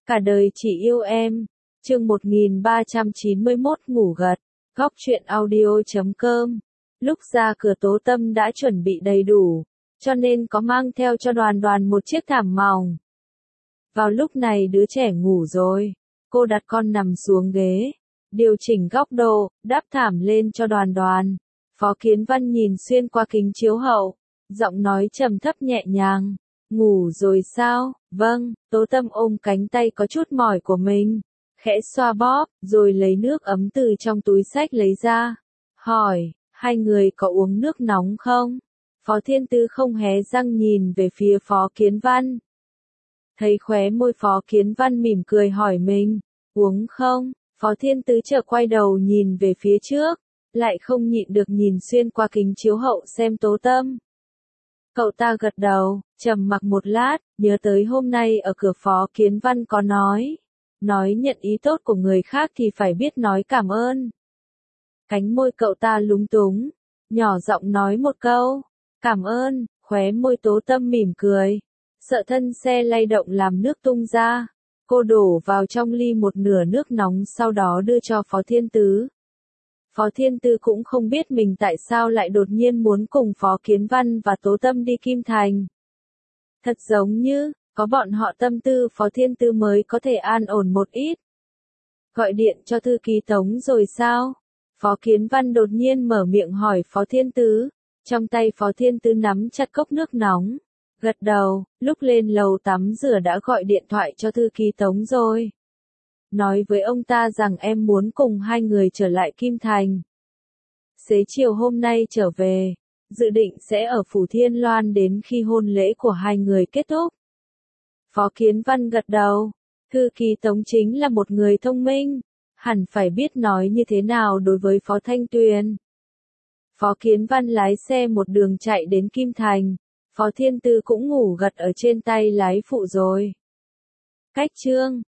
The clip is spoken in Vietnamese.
Cả đời chỉ yêu em. Chương 1391 ngủ gật. Góc truyện audio.com. Lúc ra cửa Tố Tâm đã chuẩn bị đầy đủ, cho nên có mang theo cho Đoàn Đoàn một chiếc thảm mỏng. Vào lúc này đứa trẻ ngủ rồi, cô đặt con nằm xuống ghế, điều chỉnh góc độ, đắp thảm lên cho Đoàn Đoàn. Phó Kiến Văn nhìn xuyên qua kính chiếu hậu, giọng nói trầm thấp nhẹ nhàng. Ngủ rồi sao? Vâng. Tố Tâm ôm cánh tay có chút mỏi của mình, khẽ xoa bóp, rồi lấy nước ấm từ trong túi xách lấy ra. Hỏi, hai người có uống nước nóng không? Phó Thiên Tư không hé răng nhìn về phía Phó Kiến Văn. Thấy khóe môi Phó Kiến Văn mỉm cười hỏi mình, uống không? Phó Thiên Tư chợt quay đầu nhìn về phía trước, lại không nhịn được nhìn xuyên qua kính chiếu hậu xem Tố Tâm. Cậu ta gật đầu, trầm mặc một lát, nhớ tới hôm nay ở cửa Phó Kiến Văn có nói nhận ý tốt của người khác thì phải biết nói cảm ơn. Cánh môi cậu ta lúng túng, nhỏ giọng nói một câu, cảm ơn, khóe môi Tố Tâm mỉm cười, sợ thân xe lay động làm nước tung ra. Cô đổ vào trong ly một nửa nước nóng sau đó đưa cho Phó Thiên Tứ. Phó Thiên Tư cũng không biết mình tại sao lại đột nhiên muốn cùng Phó Kiến Văn và Tố Tâm đi Kim Thành. Thật giống như, có bọn họ tâm tư Phó Thiên Tư mới có thể an ổn một ít. Gọi điện cho thư ký Tống rồi sao? Phó Kiến Văn đột nhiên mở miệng hỏi Phó Thiên Tứ. Trong tay Phó Thiên Tứ nắm chặt cốc nước nóng. Gật đầu, lúc lên lầu tắm rửa đã gọi điện thoại cho thư ký Tống rồi. Nói với ông ta rằng em muốn cùng hai người trở lại Kim Thành. Xế chiều hôm nay trở về, dự định sẽ ở Phủ Thiên Loan đến khi hôn lễ của hai người kết thúc. Phó Kiến Văn gật đầu, thư ký Tống chính là một người thông minh, hẳn phải biết nói như thế nào đối với Phó Thanh Tuyền. Phó Kiến Văn lái xe một đường chạy đến Kim Thành, Phó Thiên Tư cũng ngủ gật ở trên tay lái phụ rồi. Cách chương